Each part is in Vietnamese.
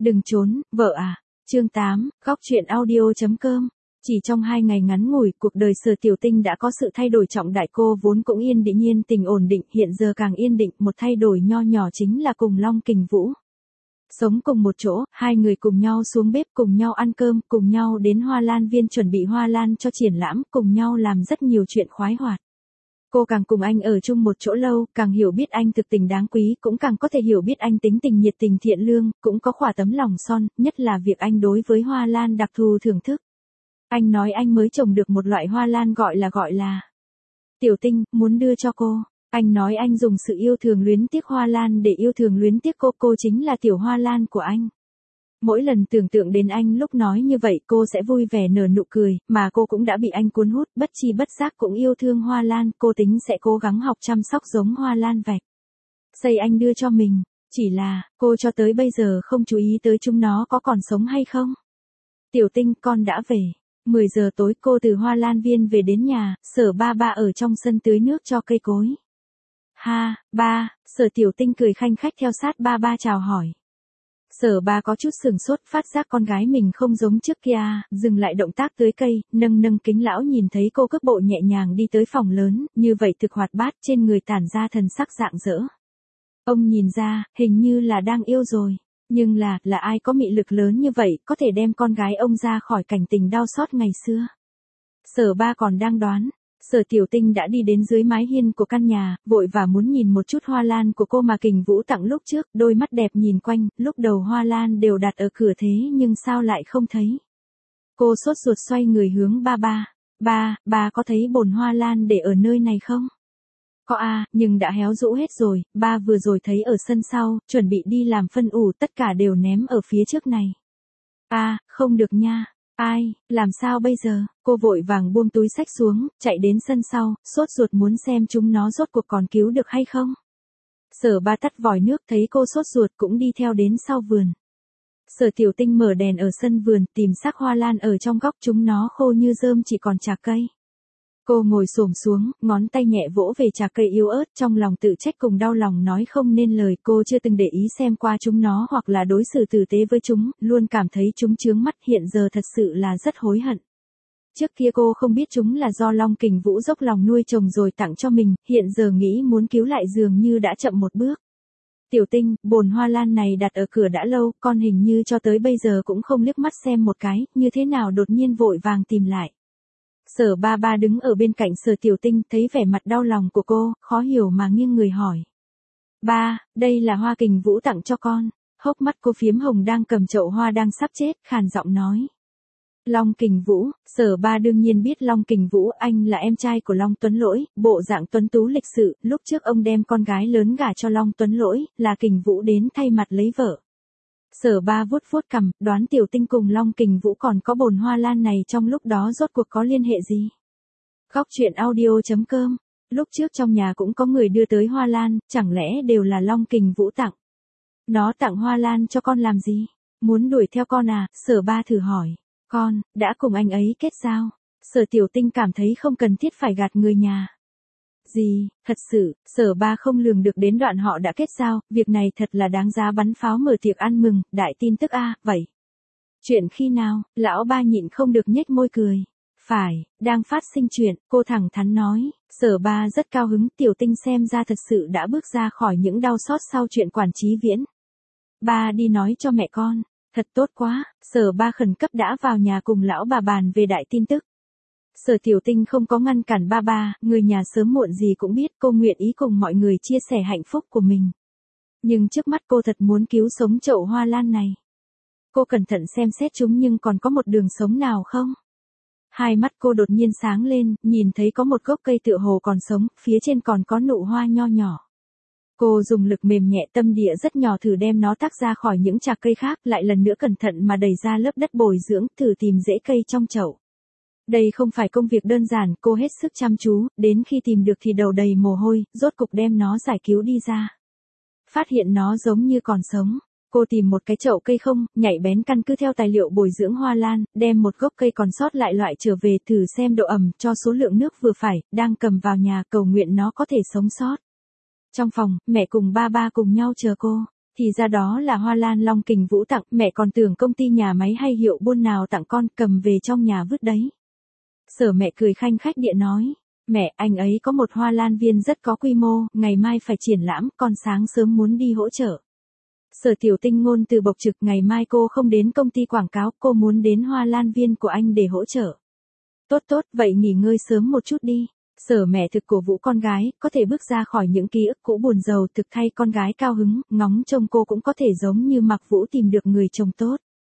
Đừng trốn, vợ à. Chương 8, góc truyện audio.com. Chỉ trong 2 ngày ngắn ngủi, cuộc đời Sở Tiểu Tinh đã có sự thay đổi trọng đại. Cô vốn cũng yên tình ổn định, hiện giờ càng yên định. Một thay đổi nho nhỏ chính là cùng Long Kình Vũ sống cùng một chỗ, hai người cùng nhau xuống bếp, cùng nhau ăn cơm, cùng nhau đến Hoa Lan Viên chuẩn bị hoa lan cho triển lãm, cùng nhau làm rất nhiều chuyện khoái hoạt. Cô càng cùng anh ở chung một chỗ lâu, càng hiểu biết anh thực tình đáng quý, cũng càng có thể hiểu biết anh tính tình nhiệt tình thiện lương, cũng có khỏa tấm lòng son, nhất là việc anh đối với hoa lan đặc thù thưởng thức. Anh nói anh mới trồng được một loại hoa lan gọi là Tiểu Tinh, muốn đưa cho cô. Anh nói anh dùng sự yêu thương luyến tiếc hoa lan để yêu thương luyến tiếc cô chính là tiểu hoa lan của anh. Mỗi lần tưởng tượng đến anh lúc nói như vậy cô sẽ vui vẻ nở nụ cười, mà cô cũng đã bị anh cuốn hút, bất chi bất giác cũng yêu thương hoa lan, cô tính sẽ cố gắng học chăm sóc giống hoa lan vạch. Xây anh đưa cho mình, chỉ là, cô cho tới bây giờ không chú ý tới chúng nó có còn sống hay không. Tiểu Tinh, con đã về. 10 giờ tối cô từ Hoa Lan Viên về đến nhà, Sở ba ở trong sân tưới nước cho cây cối. Ha, ba, Sở Tiểu Tinh cười khanh khách theo sát ba chào hỏi. Sở ba có chút sừng sốt, phát giác con gái mình không giống trước kia, dừng lại động tác tưới cây, nâng kính lão nhìn thấy cô cước bộ nhẹ nhàng đi tới phòng lớn, như vậy thực hoạt bát, trên người tản ra thần sắc rạng rỡ. Ông nhìn ra, hình như là đang yêu rồi, nhưng là ai có mị lực lớn như vậy, có thể đem con gái ông ra khỏi cảnh tình đau xót ngày xưa. Sở ba còn đang đoán. Sở Tiểu Tinh đã đi đến dưới mái hiên của căn nhà, vội và muốn nhìn một chút hoa lan của cô mà Kình Vũ tặng lúc trước, đôi mắt đẹp nhìn quanh, lúc đầu hoa lan đều đặt ở cửa thế nhưng sao lại không thấy. Cô sốt ruột xoay người hướng ba có thấy bồn hoa lan để ở nơi này không? Có nhưng đã héo rũ hết rồi, ba vừa rồi thấy ở sân sau, chuẩn bị đi làm phân ủ, tất cả đều ném ở phía trước này. Không được nha. Ai, làm sao bây giờ? Cô vội vàng buông túi xách xuống, chạy đến sân sau, sốt ruột muốn xem chúng nó rốt cuộc còn cứu được hay không. Sở ba tắt vòi nước, thấy cô sốt ruột cũng đi theo đến sau vườn. Sở Tiểu Tinh mở đèn ở sân vườn, tìm xác hoa lan ở trong góc, chúng nó khô như rơm chỉ còn chạc cây. Cô ngồi xổm xuống, ngón tay nhẹ vỗ về chạc cây yếu ớt, trong lòng tự trách cùng đau lòng nói không nên lời. Cô chưa từng để ý xem qua chúng nó hoặc là đối xử tử tế với chúng, luôn cảm thấy chúng chướng mắt, hiện giờ thật sự là rất hối hận. Trước kia cô không biết chúng là do Long Kình Vũ dốc lòng nuôi trồng rồi tặng cho mình, hiện giờ nghĩ muốn cứu lại dường như đã chậm một bước. Tiểu Tinh, bồn hoa lan này đặt ở cửa đã lâu, con hình như cho tới bây giờ cũng không liếc mắt xem một cái, như thế nào đột nhiên vội vàng tìm lại. Sở ba đứng ở bên cạnh Sở Tiểu Tinh, thấy vẻ mặt đau lòng của cô, khó hiểu mà nghiêng người hỏi. Ba, đây là hoa Kình Vũ tặng cho con. Hốc mắt cô phiếm hồng đang cầm chậu hoa đang sắp chết, khàn giọng nói. Long Kình Vũ, Sở ba đương nhiên biết Long Kình Vũ, anh là em trai của Long Tuấn Lỗi, bộ dạng tuấn tú lịch sự, lúc trước ông đem con gái lớn gả cho Long Tuấn Lỗi, là Kình Vũ đến thay mặt lấy vợ. Sở ba vuốt cằm, đoán Tiểu Tinh cùng Long Kình Vũ còn có bồn hoa lan này trong lúc đó rốt cuộc có liên hệ gì. Góc truyện audio.com. Lúc trước trong nhà cũng có người đưa tới hoa lan, chẳng lẽ đều là Long Kình Vũ tặng. Nó tặng hoa lan cho con làm gì? Muốn đuổi theo con à? Sở ba thử hỏi. Con, đã cùng anh ấy kết giao. Sở Tiểu Tinh cảm thấy không cần thiết phải gạt người nhà. Gì, thật sự, Sở ba không lường được đến đoạn họ đã kết giao, việc này thật là đáng giá bắn pháo mở tiệc ăn mừng, đại tin tức vậy. Chuyện khi nào, lão ba nhịn không được nhếch môi cười. Phải, đang phát sinh chuyện, cô thẳng thắn nói, Sở ba rất cao hứng, Tiểu Tinh xem ra thật sự đã bước ra khỏi những đau xót sau chuyện Quản Chí Viễn. Ba đi nói cho mẹ con, thật tốt quá, Sở ba khẩn cấp đã vào nhà cùng lão bà bàn về đại tin tức. Sở Tiểu Tinh không có ngăn cản ba, người nhà sớm muộn gì cũng biết cô nguyện ý cùng mọi người chia sẻ hạnh phúc của mình. Nhưng trước mắt cô thật muốn cứu sống chậu hoa lan này. Cô cẩn thận xem xét chúng nhưng còn có một đường sống nào không? Hai mắt cô đột nhiên sáng lên, nhìn thấy có một gốc cây tựa hồ còn sống, phía trên còn có nụ hoa nho nhỏ. Cô dùng lực mềm nhẹ tâm địa rất nhỏ thử đem nó tách ra khỏi những chạc cây khác, lại lần nữa cẩn thận mà đẩy ra lớp đất bồi dưỡng, thử tìm rễ cây trong chậu. Đây không phải công việc đơn giản, cô hết sức chăm chú, đến khi tìm được thì đầu đầy mồ hôi, rốt cục đem nó giải cứu đi ra. Phát hiện nó giống như còn sống. Cô tìm một cái chậu cây không, nhạy bén căn cứ theo tài liệu bồi dưỡng hoa lan, đem một gốc cây còn sót lại loại trở về thử xem độ ẩm, cho số lượng nước vừa phải, đang cầm vào nhà cầu nguyện nó có thể sống sót. Trong phòng, mẹ cùng ba cùng nhau chờ cô. Thì ra đó là hoa lan Long Kình Vũ tặng, mẹ còn tưởng công ty nhà máy hay hiệu buôn nào tặng con, cầm về trong nhà vứt đấy. Sở mẹ cười khanh khách địa nói, mẹ, anh ấy có một hoa lan viên rất có quy mô, ngày mai phải triển lãm, con sáng sớm muốn đi hỗ trợ. Sở Tiểu Tinh ngôn từ bộc trực, ngày mai cô không đến công ty quảng cáo, cô muốn đến hoa lan viên của anh để hỗ trợ. Tốt tốt, vậy nghỉ ngơi sớm một chút đi. Sở mẹ thực cổ vũ con gái, có thể bước ra khỏi những ký ức cũ buồn rầu, thực thay con gái cao hứng, ngóng trông cô cũng có thể giống như Mạc Vũ tìm được người chồng tốt.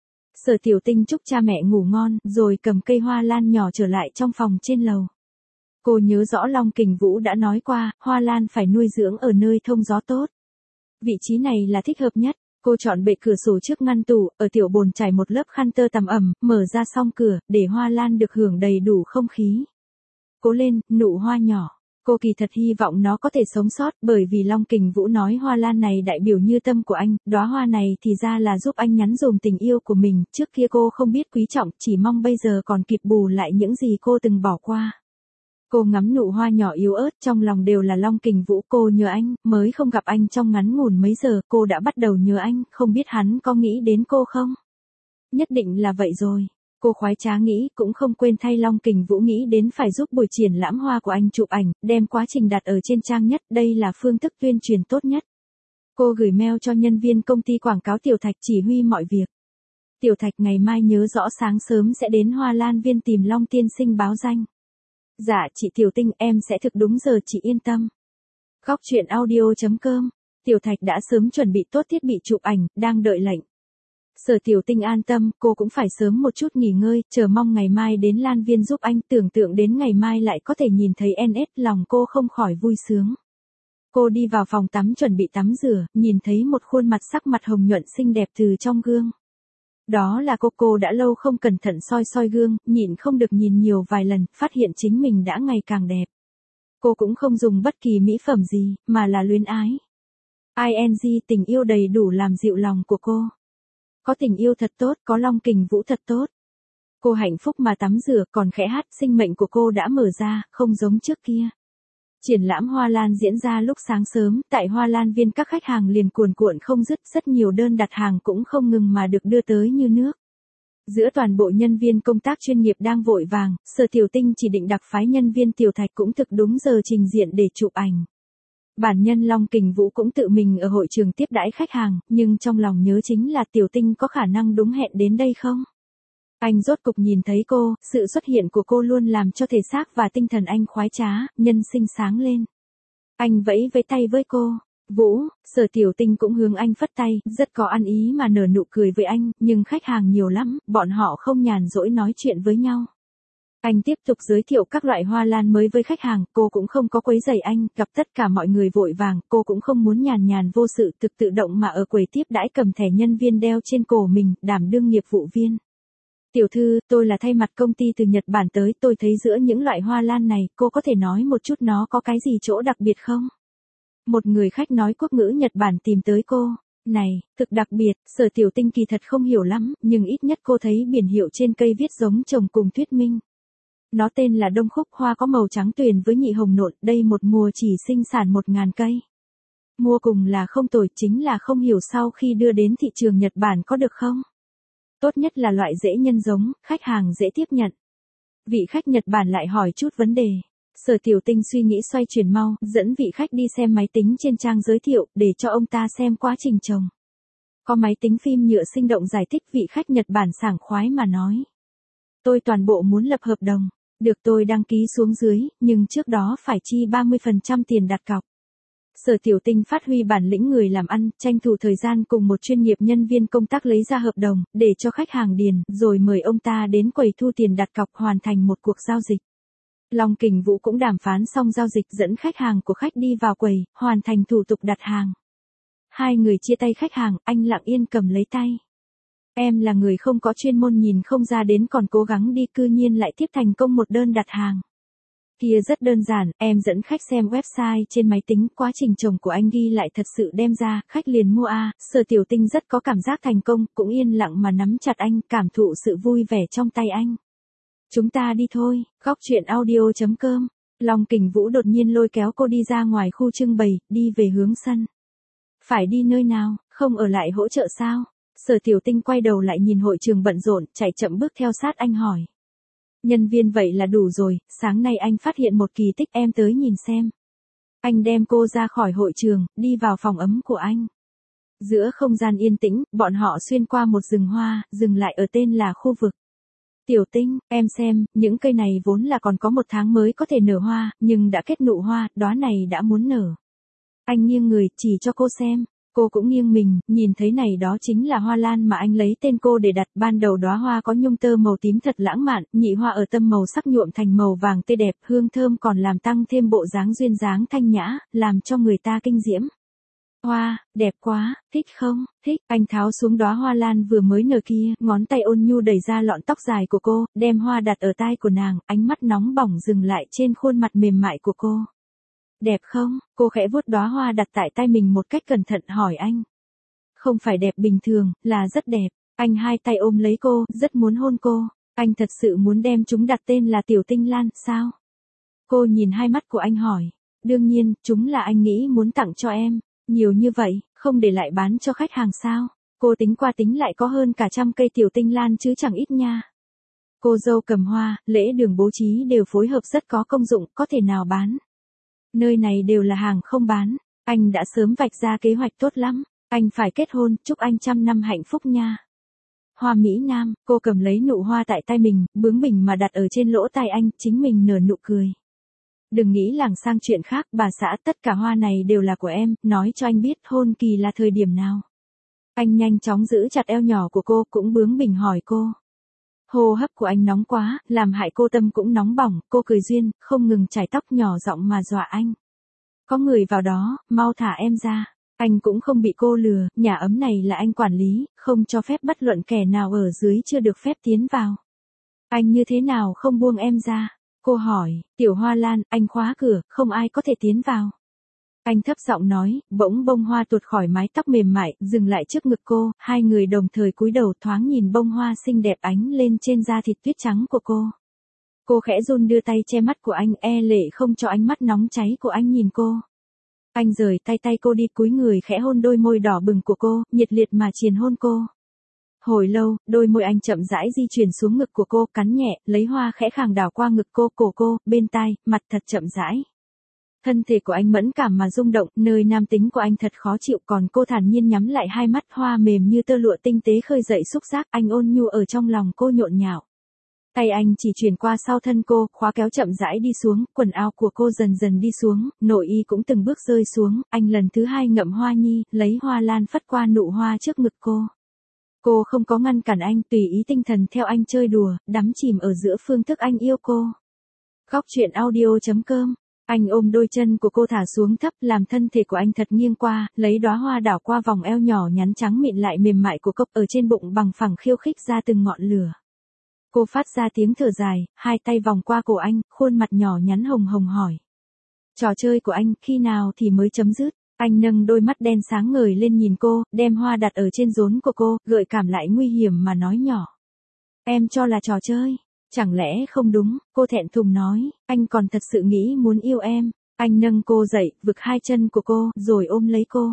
Sở Tiểu Tinh chúc cha mẹ ngủ ngon, rồi cầm cây hoa lan nhỏ trở lại trong phòng trên lầu. Cô nhớ rõ Long Kình Vũ đã nói qua, hoa lan phải nuôi dưỡng ở nơi thông gió tốt. Vị trí này là thích hợp nhất. Cô chọn bệ cửa sổ trước ngăn tủ, ở tiểu bồn trải một lớp khăn tơ tằm ẩm, mở ra song cửa, để hoa lan được hưởng đầy đủ không khí. Cố lên, nụ hoa nhỏ. Cô kỳ thật hy vọng nó có thể sống sót, bởi vì Long Kình Vũ nói hoa lan này đại biểu như tâm của anh, đóa hoa này thì ra là giúp anh nhắn dùm tình yêu của mình, trước kia cô không biết quý trọng, chỉ mong bây giờ còn kịp bù lại những gì cô từng bỏ qua. Cô ngắm nụ hoa nhỏ yếu ớt, trong lòng đều là Long Kình Vũ, cô nhớ anh, mới không gặp anh trong ngắn ngủn mấy giờ, cô đã bắt đầu nhớ anh, không biết hắn có nghĩ đến cô không? Nhất định là vậy rồi. Cô khoái trá nghĩ, cũng không quên thay Long Kình Vũ nghĩ đến phải giúp buổi triển lãm hoa của anh chụp ảnh, đem quá trình đặt ở trên trang nhất, đây là phương thức tuyên truyền tốt nhất. Cô gửi mail cho nhân viên công ty quảng cáo Tiểu Thạch chỉ huy mọi việc. Tiểu Thạch ngày mai nhớ rõ sáng sớm sẽ đến hoa lan viên tìm Long tiên sinh báo danh. Dạ chị Tiểu Tinh, em sẽ thực đúng giờ, chị yên tâm. Góc truyện audio.com. Tiểu Thạch đã sớm chuẩn bị tốt thiết bị chụp ảnh, đang đợi lệnh. Sở Tiểu Tinh an tâm, cô cũng phải sớm một chút nghỉ ngơi, chờ mong ngày mai đến lan viên giúp anh, tưởng tượng đến ngày mai lại có thể nhìn thấy NS, lòng cô không khỏi vui sướng. Cô đi vào phòng tắm chuẩn bị tắm rửa, nhìn thấy một khuôn mặt sắc mặt hồng nhuận xinh đẹp từ trong gương. Đó là cô đã lâu không cẩn thận soi gương, nhịn không được nhìn nhiều vài lần, phát hiện chính mình đã ngày càng đẹp. Cô cũng không dùng bất kỳ mỹ phẩm gì, mà là luyến ái. ING tình yêu đầy đủ làm dịu lòng của cô. Có tình yêu thật tốt, có Long Kình Vũ thật tốt. Cô hạnh phúc mà tắm rửa, còn khẽ hát, sinh mệnh của cô đã mở ra, không giống trước kia. Triển lãm hoa lan diễn ra lúc sáng sớm, tại hoa lan viên các khách hàng liền cuồn cuộn không dứt, rất nhiều đơn đặt hàng cũng không ngừng mà được đưa tới như nước. Giữa toàn bộ nhân viên công tác chuyên nghiệp đang vội vàng, Sở Tiểu Tinh chỉ định đặc phái nhân viên Tiểu Thạch cũng thực đúng giờ trình diện để chụp ảnh. Bản nhân Long Kình Vũ cũng tự mình ở hội trường tiếp đãi khách hàng, nhưng trong lòng nhớ chính là Tiểu Tinh có khả năng đúng hẹn đến đây không? Anh rốt cục nhìn thấy cô, sự xuất hiện của cô luôn làm cho thể xác và tinh thần anh khoái trá, nhân sinh sáng lên. Anh vẫy với tay với cô. Vũ, Sở Tiểu Tinh cũng hướng anh phất tay, rất có ăn ý mà nở nụ cười với anh, nhưng khách hàng nhiều lắm, bọn họ không nhàn rỗi nói chuyện với nhau. Anh tiếp tục giới thiệu các loại hoa lan mới với khách hàng, cô cũng không có quấy rầy anh, gặp tất cả mọi người vội vàng, cô cũng không muốn nhàn vô sự, tự động mà ở quầy tiếp đãi cầm thẻ nhân viên đeo trên cổ mình, đảm đương nghiệp vụ viên. Tiểu thư, tôi là thay mặt công ty từ Nhật Bản tới, tôi thấy giữa những loại hoa lan này, cô có thể nói một chút nó có cái gì chỗ đặc biệt không? Một người khách nói quốc ngữ Nhật Bản tìm tới cô. Này, thực đặc biệt, Sở Tiểu Tinh kỳ thật không hiểu lắm, nhưng ít nhất cô thấy biển hiệu trên cây viết giống chồng cùng thuyết minh. Nó tên là Đông Khúc, hoa có màu trắng tuyền với nhị hồng nộn, đây một mùa chỉ sinh sản 1000 cây. Mua cùng là không tồi, chính là không hiểu sau khi đưa đến thị trường Nhật Bản có được không? Tốt nhất là loại dễ nhân giống, khách hàng dễ tiếp nhận. Vị khách Nhật Bản lại hỏi chút vấn đề. Sở Tiểu Tinh suy nghĩ xoay chuyển mau, dẫn vị khách đi xem máy tính trên trang giới thiệu, để cho ông ta xem quá trình trồng. Có máy tính phim nhựa sinh động giải thích, vị khách Nhật Bản sảng khoái mà nói. Tôi toàn bộ muốn lập hợp đồng. Được, tôi đăng ký xuống dưới, nhưng trước đó phải chi 30% tiền đặt cọc. Sở Tiểu Tinh phát huy bản lĩnh người làm ăn, tranh thủ thời gian cùng một chuyên nghiệp nhân viên công tác lấy ra hợp đồng, để cho khách hàng điền, rồi mời ông ta đến quầy thu tiền đặt cọc, hoàn thành một cuộc giao dịch. Long Kình Vũ cũng đàm phán xong giao dịch, dẫn khách hàng của khách đi vào quầy, hoàn thành thủ tục đặt hàng. Hai người chia tay khách hàng, anh lặng yên cầm lấy tay. Em là người không có chuyên môn, nhìn không ra đến còn cố gắng đi, cư nhiên lại tiếp thành công một đơn đặt hàng. Kia rất đơn giản, em dẫn khách xem website trên máy tính, quá trình trồng của anh ghi lại thật sự đem ra, khách liền mua a. Sở Tiểu Tinh rất có cảm giác thành công, cũng yên lặng mà nắm chặt anh, cảm thụ sự vui vẻ trong tay anh. Chúng ta đi thôi. Góc truyện audio.com. Long Kình Vũ đột nhiên lôi kéo cô đi ra ngoài khu trưng bày, đi về hướng sân. Phải đi nơi nào? Không ở lại hỗ trợ sao? Sở Tiểu Tinh quay đầu lại nhìn hội trường bận rộn, chạy chậm bước theo sát anh hỏi. Nhân viên vậy là đủ rồi, sáng nay anh phát hiện một kỳ tích, em tới nhìn xem. Anh đem cô ra khỏi hội trường, đi vào phòng ấm của anh. Giữa không gian yên tĩnh, bọn họ xuyên qua một rừng hoa, dừng lại ở tên là khu vực. Tiểu Tinh, em xem, những cây này vốn là còn có 1 tháng mới có thể nở hoa, nhưng đã kết nụ hoa, đóa này đã muốn nở. Anh nghiêng người, chỉ cho cô xem. Cô cũng nghiêng mình, nhìn thấy này đó chính là hoa lan mà anh lấy tên cô để đặt. Ban đầu đóa hoa có nhung tơ màu tím thật lãng mạn, nhị hoa ở tâm màu sắc nhuộm thành màu vàng tươi đẹp, hương thơm còn làm tăng thêm bộ dáng duyên dáng thanh nhã, làm cho người ta kinh diễm. Hoa, đẹp quá, thích không? Thích. Anh tháo xuống đóa hoa lan vừa mới nở kia, ngón tay ôn nhu đẩy ra lọn tóc dài của cô, đem hoa đặt ở tai của nàng, ánh mắt nóng bỏng dừng lại trên khuôn mặt mềm mại của cô. Đẹp không? Cô khẽ vuốt đóa hoa đặt tại tai mình một cách cẩn thận hỏi anh. Không phải đẹp bình thường, là rất đẹp. Anh hai tay ôm lấy cô, rất muốn hôn cô. Anh thật sự muốn đem chúng đặt tên là Tiểu Tinh Lan, sao? Cô nhìn hai mắt của anh hỏi. Đương nhiên, chúng là anh nghĩ muốn tặng cho em. Nhiều như vậy, không để lại bán cho khách hàng sao? Cô tính qua tính lại có hơn cả 100 cây Tiểu Tinh Lan chứ chẳng ít nha. Cô dâu cầm hoa, lễ đường bố trí đều phối hợp rất có công dụng, có thể nào bán. Nơi này đều là hàng không bán. Anh đã sớm vạch ra kế hoạch tốt lắm. Anh phải kết hôn, chúc anh 100 năm hạnh phúc nha. Hoa Mỹ Nam, cô cầm lấy nụ hoa tại tay mình, bướng bỉnh mà đặt ở trên lỗ tai anh, chính mình nở nụ cười. Đừng nghĩ lảng sang chuyện khác, bà xã, tất cả hoa này đều là của em, nói cho anh biết hôn kỳ là thời điểm nào. Anh nhanh chóng giữ chặt eo nhỏ của cô, cũng bướng bỉnh hỏi cô. Hô hấp của anh nóng quá, làm hại cô tâm cũng nóng bỏng, cô cười duyên, không ngừng chải tóc nhỏ giọng mà dọa anh. Có người vào đó, mau thả em ra. Anh cũng không bị cô lừa, nhà ấm này là anh quản lý, không cho phép bất luận kẻ nào ở dưới chưa được phép tiến vào. Anh như thế nào không buông em ra? Cô hỏi, Tiểu Hoa Lan, anh khóa cửa, không ai có thể tiến vào. Anh thấp giọng nói, bỗng bông hoa tuột khỏi mái tóc mềm mại, dừng lại trước ngực cô, hai người đồng thời cúi đầu thoáng nhìn bông hoa xinh đẹp ánh lên trên da thịt tuyết trắng của cô. Cô khẽ run đưa tay che mắt của anh, e lệ không cho ánh mắt nóng cháy của anh nhìn cô. Anh rời tay cô đi, cúi người khẽ hôn đôi môi đỏ bừng của cô, nhiệt liệt mà triền hôn cô. Hồi lâu, đôi môi anh chậm rãi di chuyển xuống ngực của cô, cắn nhẹ, lấy hoa khẽ khàng đảo qua ngực cô, cổ cô, bên tai, mặt thật chậm rãi. Thân thể của anh mẫn cảm mà rung động, nơi nam tính của anh thật khó chịu, còn cô thản nhiên nhắm lại hai mắt, hoa mềm như tơ lụa tinh tế khơi dậy xúc giác, anh ôn nhu ở trong lòng cô nhộn nhạo. Tay anh chỉ chuyển qua sau thân cô, khóa kéo chậm rãi đi xuống, quần áo của cô dần dần đi xuống, nội y cũng từng bước rơi xuống, anh lần thứ hai ngậm hoa nhi, lấy hoa lan phất qua nụ hoa trước ngực cô. Cô không có ngăn cản anh, tùy ý tinh thần theo anh chơi đùa, đắm chìm ở giữa phương thức anh yêu cô. Góc truyện audio.com. Anh ôm đôi chân của cô thả xuống thấp, làm thân thể của anh thật nghiêng qua, lấy đóa hoa đảo qua vòng eo nhỏ nhắn trắng mịn lại mềm mại của cô, ở trên bụng bằng phẳng khiêu khích ra từng ngọn lửa. Cô phát ra tiếng thở dài, hai tay vòng qua cổ anh, khuôn mặt nhỏ nhắn hồng hồng hỏi. Trò chơi của anh, khi nào thì mới chấm dứt? Anh nâng đôi mắt đen sáng ngời lên nhìn cô, đem hoa đặt ở trên rốn của cô, gợi cảm lại nguy hiểm mà nói nhỏ. Em cho là trò chơi. Chẳng lẽ không đúng, cô thẹn thùng nói, anh còn thật sự nghĩ muốn yêu em. Anh nâng cô dậy, vực hai chân của cô, rồi ôm lấy cô.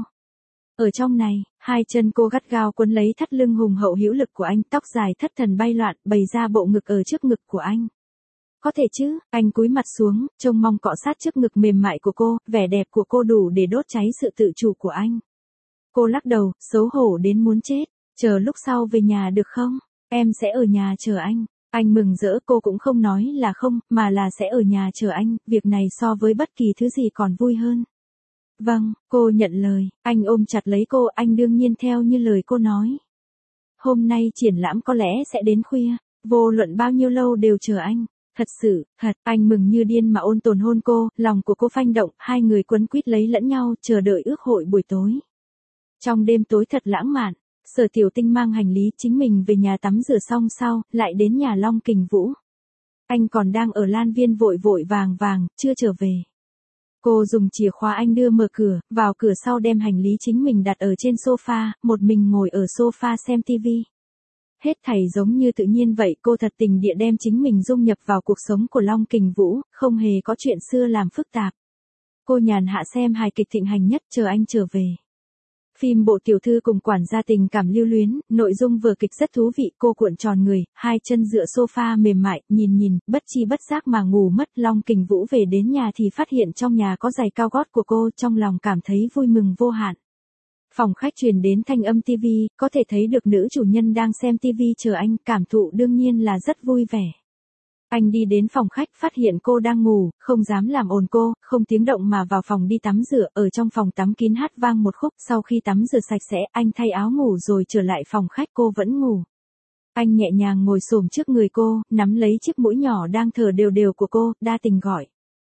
Ở trong này, hai chân cô gắt gao quấn lấy thắt lưng hùng hậu hữu lực của anh, tóc dài thất thần bay loạn, bày ra bộ ngực ở trước ngực của anh. Có thể chứ, anh cúi mặt xuống, trông mong cọ sát trước ngực mềm mại của cô, vẻ đẹp của cô đủ để đốt cháy sự tự chủ của anh. Cô lắc đầu, xấu hổ đến muốn chết, chờ lúc sau về nhà được không? Em sẽ ở nhà chờ anh. Anh mừng rỡ, cô cũng không nói là không, mà là sẽ ở nhà chờ anh, việc này so với bất kỳ thứ gì còn vui hơn. Vâng, cô nhận lời, anh ôm chặt lấy cô, anh đương nhiên theo như lời cô nói. Hôm nay triển lãm có lẽ sẽ đến khuya, vô luận bao nhiêu lâu đều chờ anh. Thật sự, thật, anh mừng như điên mà ôn tồn hôn cô, lòng của cô phanh động, hai người quấn quýt lấy lẫn nhau, chờ đợi ước hội buổi tối. Trong đêm tối thật lãng mạn, Sở Tiểu Tinh mang hành lý chính mình về nhà tắm rửa xong sau, lại đến nhà Long Kình Vũ. Anh còn đang ở Lan Viên vội vội vàng vàng, chưa trở về. Cô dùng chìa khóa anh đưa mở cửa, vào cửa sau đem hành lý chính mình đặt ở trên sofa, một mình ngồi ở sofa xem tivi. Hết thảy giống như tự nhiên vậy, cô thật tình địa đem chính mình dung nhập vào cuộc sống của Long Kình Vũ, không hề có chuyện xưa làm phức tạp. Cô nhàn hạ xem hài kịch thịnh hành nhất, chờ anh trở về. Phim bộ tiểu thư cùng quản gia tình cảm lưu luyến, nội dung vở kịch rất thú vị, cô cuộn tròn người, hai chân dựa sofa mềm mại, nhìn, bất chi bất giác mà ngủ mất. Long Kình Vũ về đến nhà thì phát hiện trong nhà có giày cao gót của cô, trong lòng cảm thấy vui mừng vô hạn. Phòng khách truyền đến thanh âm tivi, có thể thấy được nữ chủ nhân đang xem tivi chờ anh, cảm thụ đương nhiên là rất vui vẻ. Anh đi đến phòng khách phát hiện cô đang ngủ, không dám làm ồn cô, không tiếng động mà vào phòng đi tắm rửa, ở trong phòng tắm kín hát vang một khúc, sau khi tắm rửa sạch sẽ, anh thay áo ngủ rồi trở lại phòng khách, cô vẫn ngủ. Anh nhẹ nhàng ngồi xổm trước người cô, nắm lấy chiếc mũi nhỏ đang thở đều đều của cô, đa tình gọi.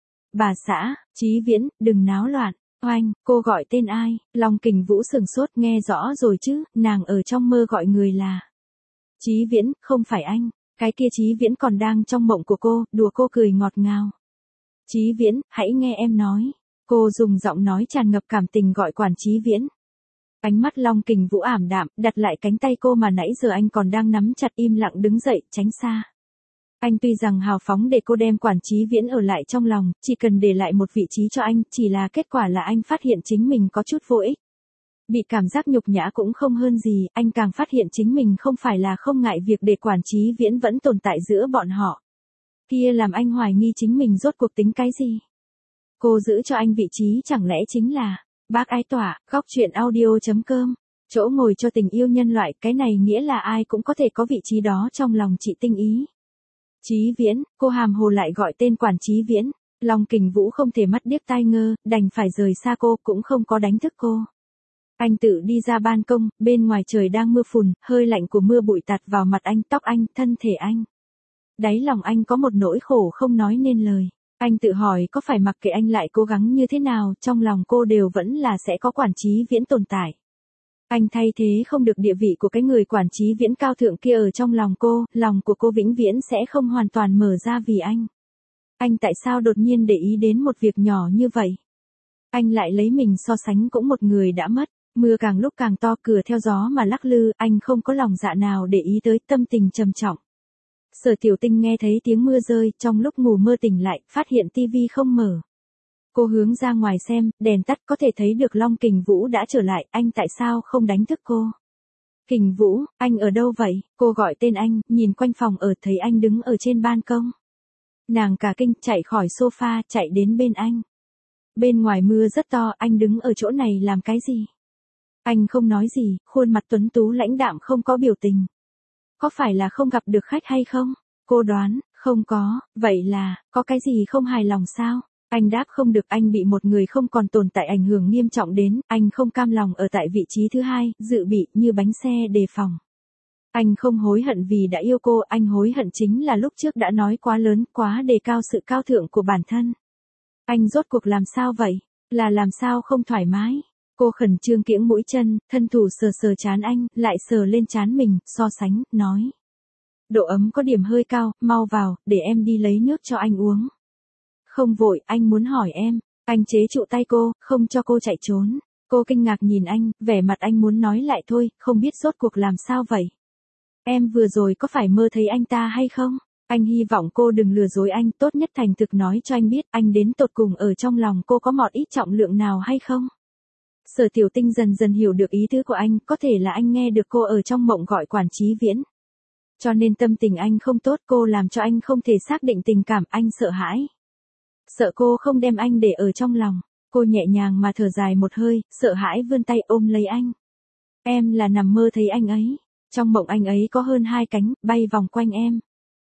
Bà xã, Chí Viễn, đừng náo loạn. Oanh, cô gọi tên ai? Long Kình Vũ sừng sốt, nghe rõ rồi chứ, nàng ở trong mơ gọi người là Chí Viễn, không phải anh. Cái kia Chí Viễn còn đang trong mộng của cô, đùa cô cười ngọt ngào. Chí Viễn, hãy nghe em nói. Cô dùng giọng nói tràn ngập cảm tình gọi quản Chí Viễn. Ánh mắt Long Kình Vũ ảm đạm, đặt lại cánh tay cô mà nãy giờ anh còn đang nắm chặt, im lặng đứng dậy, tránh xa. Anh tuy rằng hào phóng để cô đem quản Chí Viễn ở lại trong lòng, chỉ cần để lại một vị trí cho anh, chỉ là kết quả là anh phát hiện chính mình có chút vô ích. Bị cảm giác nhục nhã cũng không hơn gì, anh càng phát hiện chính mình không phải là không ngại việc để quản Chí Viễn vẫn tồn tại giữa bọn họ. Kia làm anh hoài nghi chính mình rốt cuộc tính cái gì. Cô giữ cho anh vị trí chẳng lẽ chính là bác ái tỏa, góc truyện audio.com, chỗ ngồi cho tình yêu nhân loại, cái này nghĩa là ai cũng có thể có vị trí đó trong lòng chị Tinh Ý. Chí Viễn, cô hàm hồ lại gọi tên quản Chí Viễn. Long Kình Vũ không thể mắt điếc tai ngơ, đành phải rời xa cô, cũng không có đánh thức cô. Anh tự đi ra ban công, bên ngoài trời đang mưa phùn, hơi lạnh của mưa bụi tạt vào mặt anh, tóc anh, thân thể anh. Đáy lòng anh có một nỗi khổ không nói nên lời. Anh tự hỏi có phải mặc kệ anh lại cố gắng như thế nào, trong lòng cô đều vẫn là sẽ có quản Chí Viễn tồn tại. Anh thay thế không được địa vị của cái người quản Chí Viễn cao thượng kia ở trong lòng của cô vĩnh viễn sẽ không hoàn toàn mở ra vì anh. Anh tại sao đột nhiên để ý đến một việc nhỏ như vậy? Anh lại lấy mình so sánh cũng một người đã mất. Mưa càng lúc càng to, cửa theo gió mà lắc lư, anh không có lòng dạ nào để ý tới, tâm tình trầm trọng. Sở Tiểu Tinh nghe thấy tiếng mưa rơi, trong lúc ngủ mơ tỉnh lại, phát hiện tivi không mở. Cô hướng ra ngoài xem, đèn tắt, có thể thấy được Long Kình Vũ đã trở lại, anh tại sao không đánh thức cô? Kình Vũ, anh ở đâu vậy? Cô gọi tên anh, nhìn quanh phòng ở, thấy anh đứng ở trên ban công. Nàng cả kinh, chạy khỏi sofa, chạy đến bên anh. Bên ngoài mưa rất to, anh đứng ở chỗ này làm cái gì? Anh không nói gì, khuôn mặt tuấn tú lãnh đạm không có biểu tình. Có phải là không gặp được khách hay không? Cô đoán, không có, vậy là, có cái gì không hài lòng sao? Anh đáp không được, anh bị một người không còn tồn tại ảnh hưởng nghiêm trọng đến, anh không cam lòng ở tại vị trí thứ hai, dự bị như bánh xe đề phòng. Anh không hối hận vì đã yêu cô, anh hối hận chính là lúc trước đã nói quá lớn, quá đề cao sự cao thượng của bản thân. Anh rốt cuộc làm sao vậy? Là làm sao không thoải mái? Cô khẩn trương kiễng mũi chân, thân thủ sờ trán anh, lại sờ lên trán mình, so sánh, nói. Độ ấm có điểm hơi cao, mau vào, để em đi lấy nước cho anh uống. Không vội, anh muốn hỏi em. Anh chế trụ tay cô, không cho cô chạy trốn. Cô kinh ngạc nhìn anh, vẻ mặt anh muốn nói lại thôi, không biết rốt cuộc làm sao vậy. Em vừa rồi có phải mơ thấy anh ta hay không? Anh hy vọng cô đừng lừa dối anh, tốt nhất thành thực nói cho anh biết, anh đến tột cùng ở trong lòng cô có một ít trọng lượng nào hay không? Sở Tiểu Tinh dần dần hiểu được ý tứ của anh, có thể là anh nghe được cô ở trong mộng gọi quản Chí Viễn. Cho nên tâm tình anh không tốt, cô làm cho anh không thể xác định tình cảm, anh sợ hãi. Sợ cô không đem anh để ở trong lòng. Cô nhẹ nhàng mà thở dài một hơi, sợ hãi vươn tay ôm lấy anh. Em là nằm mơ thấy anh ấy. Trong mộng anh ấy có hơn 2 cánh, bay vòng quanh em.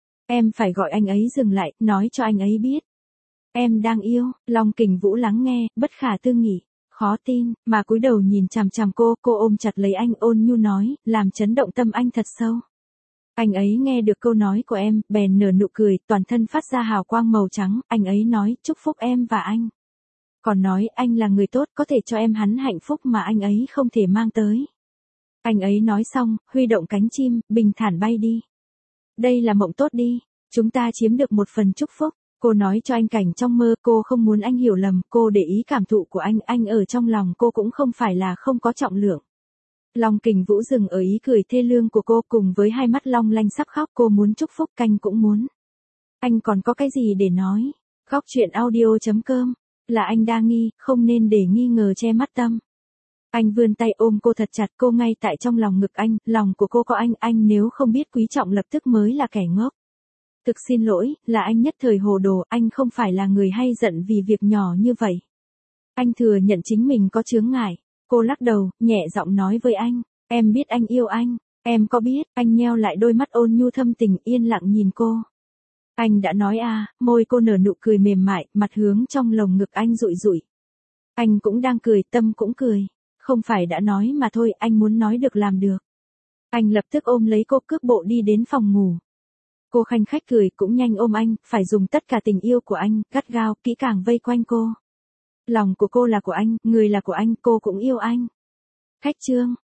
Em phải gọi anh ấy dừng lại, nói cho anh ấy biết. Em đang yêu. Long Kình Vũ lắng nghe, bất khả tư nghị. Khó tin, mà cúi đầu nhìn chằm chằm cô ôm chặt lấy anh, ôn nhu nói, làm chấn động tâm anh thật sâu. Anh ấy nghe được câu nói của em, bèn nở nụ cười, toàn thân phát ra hào quang màu trắng, anh ấy nói, chúc phúc em và anh. Còn nói, anh là người tốt, có thể cho em hắn hạnh phúc mà anh ấy không thể mang tới. Anh ấy nói xong, huy động cánh chim, bình thản bay đi. Đây là mộng tốt đi, chúng ta chiếm được một phần chúc phúc. Cô nói cho anh cảnh trong mơ, cô không muốn anh hiểu lầm, cô để ý cảm thụ của anh ở trong lòng cô cũng không phải là không có trọng lượng. Long Kình Vũ dừng ở ý cười thê lương của cô, cùng với hai mắt long lanh sắp khóc, cô muốn chúc phúc, canh cũng muốn. Anh còn có cái gì để nói? Góc truyện audio.com, là anh đa nghi, không nên để nghi ngờ che mắt tâm. Anh vươn tay ôm cô thật chặt, cô ngay tại trong lòng ngực anh, lòng của cô có anh nếu không biết quý trọng lập tức mới là kẻ ngốc. Thực xin lỗi, là anh nhất thời hồ đồ, anh không phải là người hay giận vì việc nhỏ như vậy. Anh thừa nhận chính mình có chướng ngại. Cô lắc đầu, nhẹ giọng nói với anh, em biết anh yêu anh, em có biết, anh nheo lại đôi mắt ôn nhu thâm tình yên lặng nhìn cô. Anh đã nói à, môi cô nở nụ cười mềm mại, mặt hướng trong lồng ngực anh rụi rụi. Anh cũng đang cười, tâm cũng cười. Không phải đã nói mà thôi, anh muốn nói được làm được. Anh lập tức ôm lấy cô cước bộ đi đến phòng ngủ. Cô khanh khách cười cũng nhanh ôm anh, phải dùng tất cả tình yêu của anh, gắt gao, kỹ càng vây quanh cô. Lòng của cô là của anh, người là của anh, cô cũng yêu anh. Khách trương.